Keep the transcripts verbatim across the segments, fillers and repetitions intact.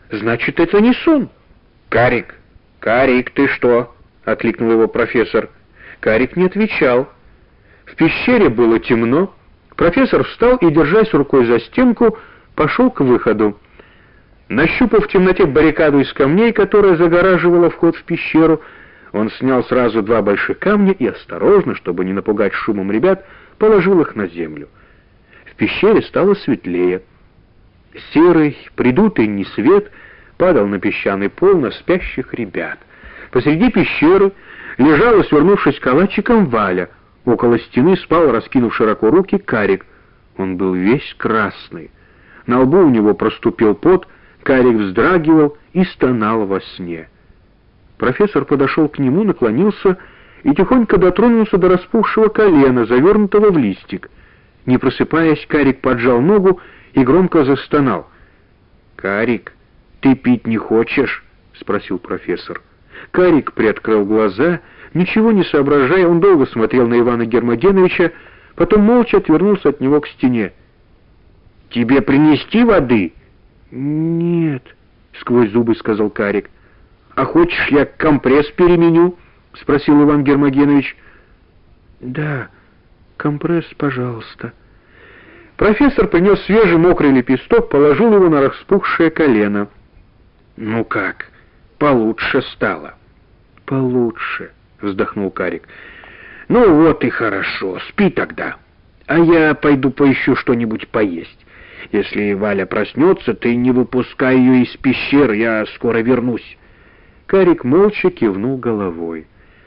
Значит, это не сон. Карик, Карик, ты что? Окликнул его профессор. Карик не отвечал. В пещере было темно. Профессор встал и, держась рукой за стенку, пошел к выходу. Нащупав в темноте баррикаду из камней, которая загораживала вход в пещеру, он снял сразу два больших камня и осторожно, чтобы не напугать шумом ребят, положил их на землю. В пещере стало светлее. Серый, предутренний свет падал на песчаный пол на спящих ребят. Посреди пещеры лежала, свернувшись калачиком, Валя. Около стены спал, раскинув широко руки, Карик. Он был весь красный. На лбу у него проступил пот, Карик вздрагивал и стонал во сне. Профессор подошел к нему, наклонился и тихонько дотронулся до распухшего колена, завернутого в листик. Не просыпаясь, Карик поджал ногу и громко застонал. «Карик, ты пить не хочешь?» — спросил профессор. Карик приоткрыл глаза, ничего не соображая, он долго смотрел на Ивана Гермогеновича, потом молча отвернулся от него к стене. «Тебе принести воды?» «Нет», — сквозь зубы сказал Карик. «А хочешь, я компресс переменю?» — спросил Иван Гермогенович. «Да, компресс, пожалуйста». Профессор принес свежий мокрый лепесток, положил его на распухшее колено. «Ну как, получше стало?» «Получше», — вздохнул Карик. «Ну вот и хорошо, спи тогда. А я пойду поищу что-нибудь поесть. Если Валя проснется, ты не выпускай ее из пещеры, я скоро вернусь». Карик молча кивнул головой.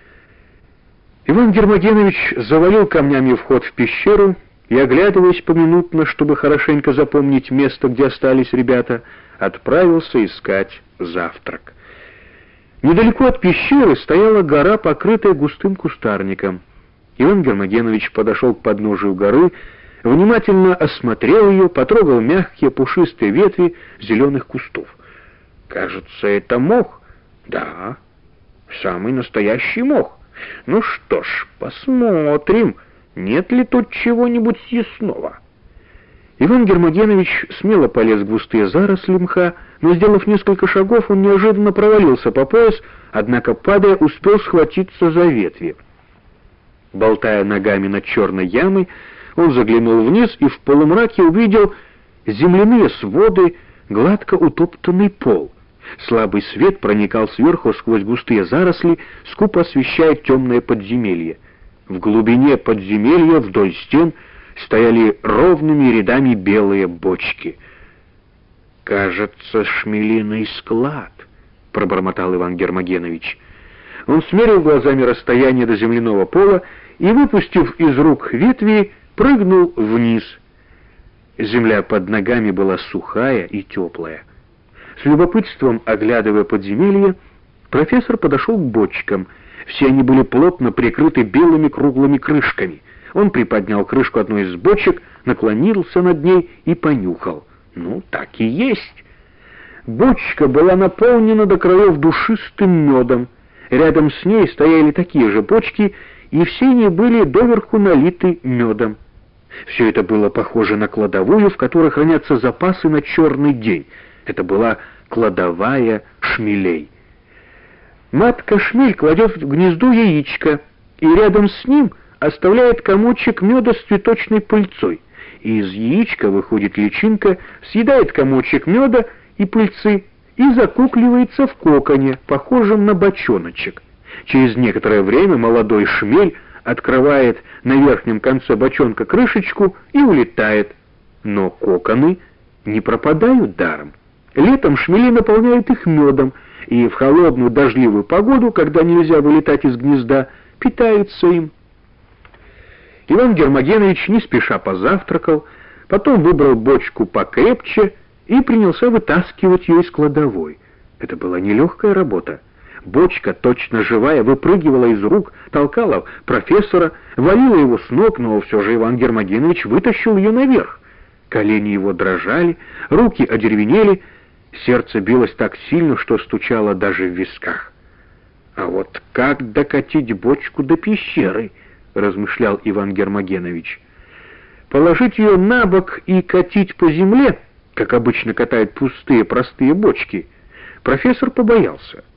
Иван Гермогенович завалил камнями вход в пещеру и, оглядываясь поминутно, чтобы хорошенько запомнить место, где остались ребята, отправился искать завтрак. Недалеко от пещеры стояла гора, покрытая густым кустарником. Иван Гермогенович подошел к подножию горы, внимательно осмотрел ее, потрогал мягкие пушистые ветви зеленых кустов. «Кажется, это мох». «Да, самый настоящий мох. Ну что ж, посмотрим, нет ли тут чего-нибудь съестного». Иван Гермогенович смело полез в густые заросли мха, но, сделав несколько шагов, он неожиданно провалился по пояс, однако, падая, успел схватиться за ветви. Болтая ногами над черной ямой, он заглянул вниз и в полумраке увидел земляные своды, гладко утоптанный пол. Слабый свет проникал сверху сквозь густые заросли, скупо освещая темное подземелье. В глубине подземелья вдоль стен стояли ровными рядами белые бочки. «Кажется, шмелиный склад», — пробормотал Иван Гермогенович. Он смерил глазами расстояние до земляного пола и, выпустив из рук ветви, прыгнул вниз. Земля под ногами была сухая и теплая. С любопытством оглядывая подземелье, профессор подошел к бочкам. Все они были плотно прикрыты белыми круглыми крышками. Он приподнял крышку одной из бочек, наклонился над ней и понюхал. Ну, так и есть. Бочка была наполнена до краев душистым медом. Рядом с ней стояли такие же бочки, и все они были доверху налиты медом. Все это было похоже на кладовую, в которой хранятся запасы на черный день. Это была кладовая шмелей. Матка-шмель кладет в гнездо яичко, и рядом с ним оставляет комочек меда с цветочной пыльцой. И из яичка выходит личинка, съедает комочек меда и пыльцы и закукливается в коконе, похожем на бочоночек. Через некоторое время молодой шмель открывает на верхнем конце бочонка крышечку и улетает. Но коконы не пропадают даром. Летом шмели наполняют их медом, и в холодную дождливую погоду, когда нельзя вылетать из гнезда, питаются им. Иван Гермогенович не спеша позавтракал, потом выбрал бочку покрепче и принялся вытаскивать ее из кладовой. Это была нелегкая работа. Бочка, точно живая, выпрыгивала из рук, толкала профессора, валила его с ног, но все же Иван Гермогенович вытащил ее наверх. Колени его дрожали, руки одеревенели, сердце билось так сильно, что стучало даже в висках. «А вот как докатить бочку до пещеры?» — размышлял Иван Гермогенович. «Положить ее на бок и катить по земле как обычно катают пустые простые бочки, профессор побоялся.